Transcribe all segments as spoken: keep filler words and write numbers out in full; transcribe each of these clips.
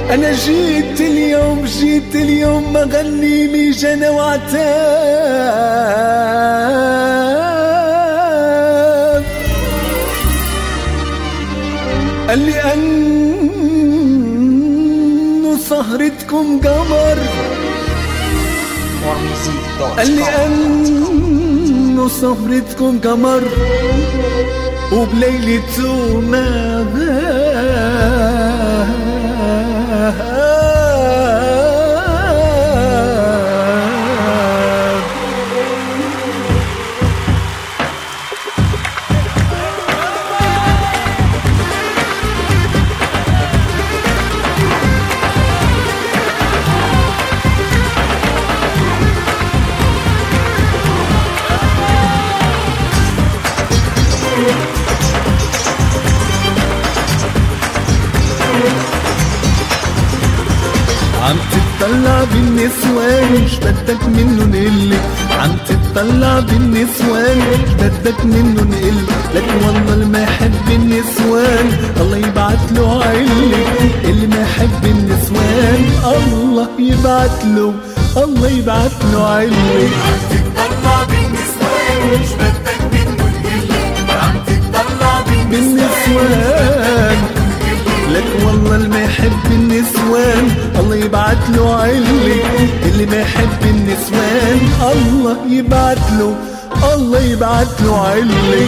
أنا جيت اليوم جيت اليوم ما غني ميجانا وعتاب قال لي أنه سهرتكم قمر قال لي أنه سهرتكم قمر وبليلته ما غاب عم تتطلع بالنسوان مش بدك منه نقل عم تتطلع بالنسوان مش بدك منه نقل لك والله اللي ما يحب النسوان الله يبعت له علة اللي ما يحب النسوان الله يبعت له الله يبعت له علة عم تتطلع بالنسوان مش بدك منه نقل عم تتطلع بالنسوان لك والله اللي ما يحب النسوان الله يبعت له علة اللي ما يحب النسوان الله يبعت له الله يبعت له علة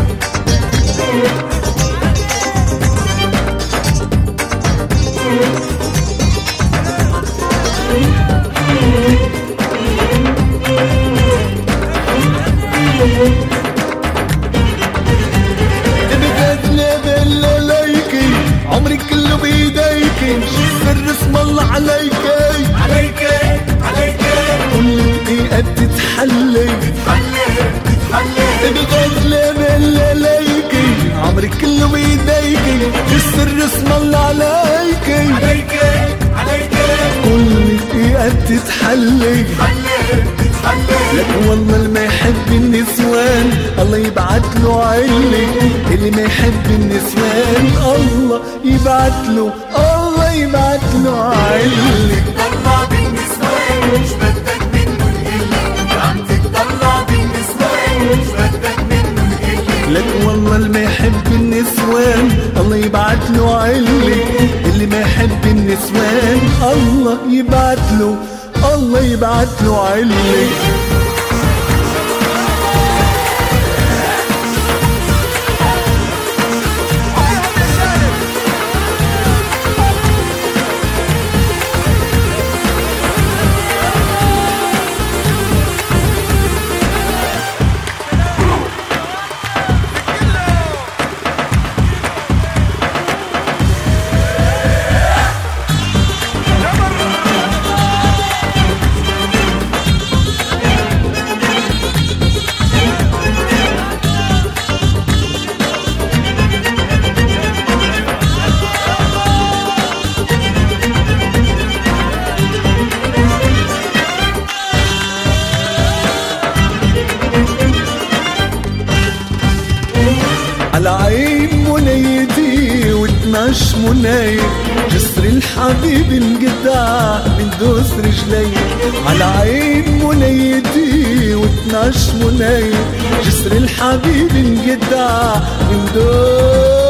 عمري كله بيديكي سر اسم الله عليكي عليكي عليكي كل دقيقة بتتحلي تتحلي تتحلي بغزلة بلاليكي عمري كله بيديكي سر اسم الله عليكي عليكي عليكي كل دقيقة بتتحلي تتحلي تتحلي لك والله اللي ما يحب النسوان الله يبعت له علة اللي ما يحب النسوان الله يبعت له الله يبعت له علة تتطلع بالنسوان مش بدك منه نقل عم تتطلع بالنسوان مش بدك منه نقل لك والله اللي ما يحب النسوان الله يبعت له علة اللي ما يحب النسوان الله يبعت له الله يبعت له علة على عين منيتي واتناش مناية جسر الحبيب انقطع من دوس رجلي على عين منيتي واتناش مناية جسر الحبيب انقطع من دوس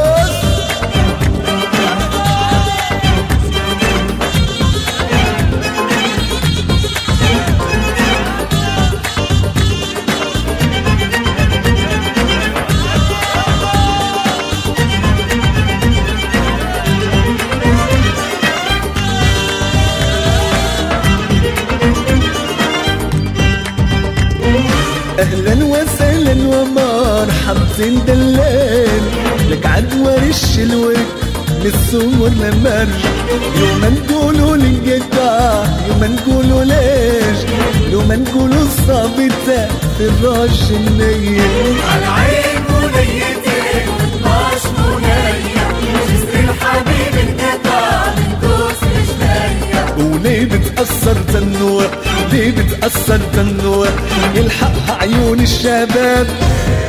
اهلا وسهلا ومرحبتين دلال لك عدوى رش الوجه من السمر لمرج يوم نقولوا لنقطع يوم نقولوا ليش يوم نقولوا الصابتة في الراش النيل على عين منيتي واتناش منية جسر الحبيب انقطع من دوس رجليا وليه بتأثر تنور ليه بتأثر تنور يلحقها عيون الشباب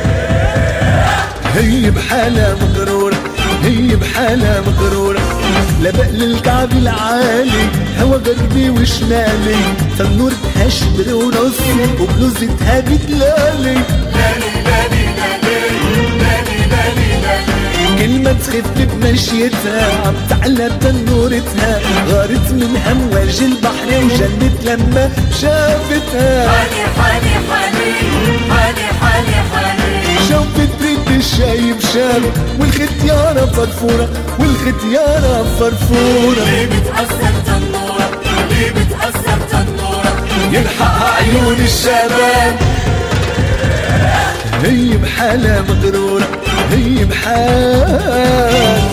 هي بحالة مغرورة هي بحالة مغرورة لبق للكعب العالي هوا غربي وشمالي تنورتها شبر ونص وبلوزتها بتلالي لالي لالي لالي لالي لالي لالي كلمة تخف بمشيتها عم تعلى تنورتها غارت من همواج البحر وجنت لما شافتها حالي حالي حالي حالي حالي حالي شوفت بريد الشايب شاب والختيارة فرفورة والختيارة فرفورة ليه بتأثر تنورة ليه بتأثر تنورة يلحقها عيون الشباب هي بحالها مغرورة هي بحال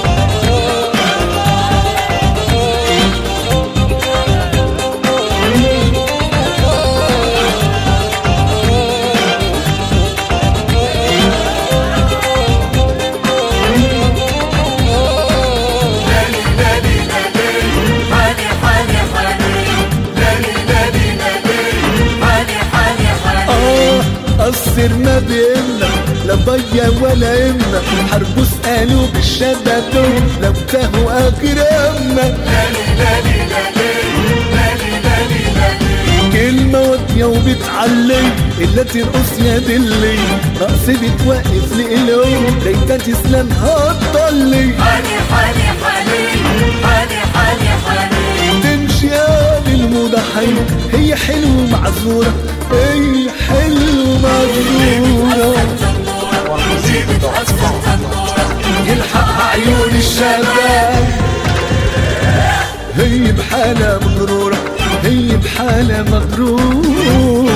قصر ما بينا لا ضيا ولا إما حربوا سألوا بالشباب لو تاهوا أكرمنا لالي لالي لالي لالي لالي لالي كلمة واطية وبتعلي إلا ترقص يا دلي رقص بتوقف لقلوب ريتها تسلم هتضلي حالي حالي حالي حالي حالي حالي تمشي يا الموضة حلوة هي حلوة معذورة هي حلوة معذورة يلحقها عيون الشباب هي بحالها مغرورة هي بحالها مغرورة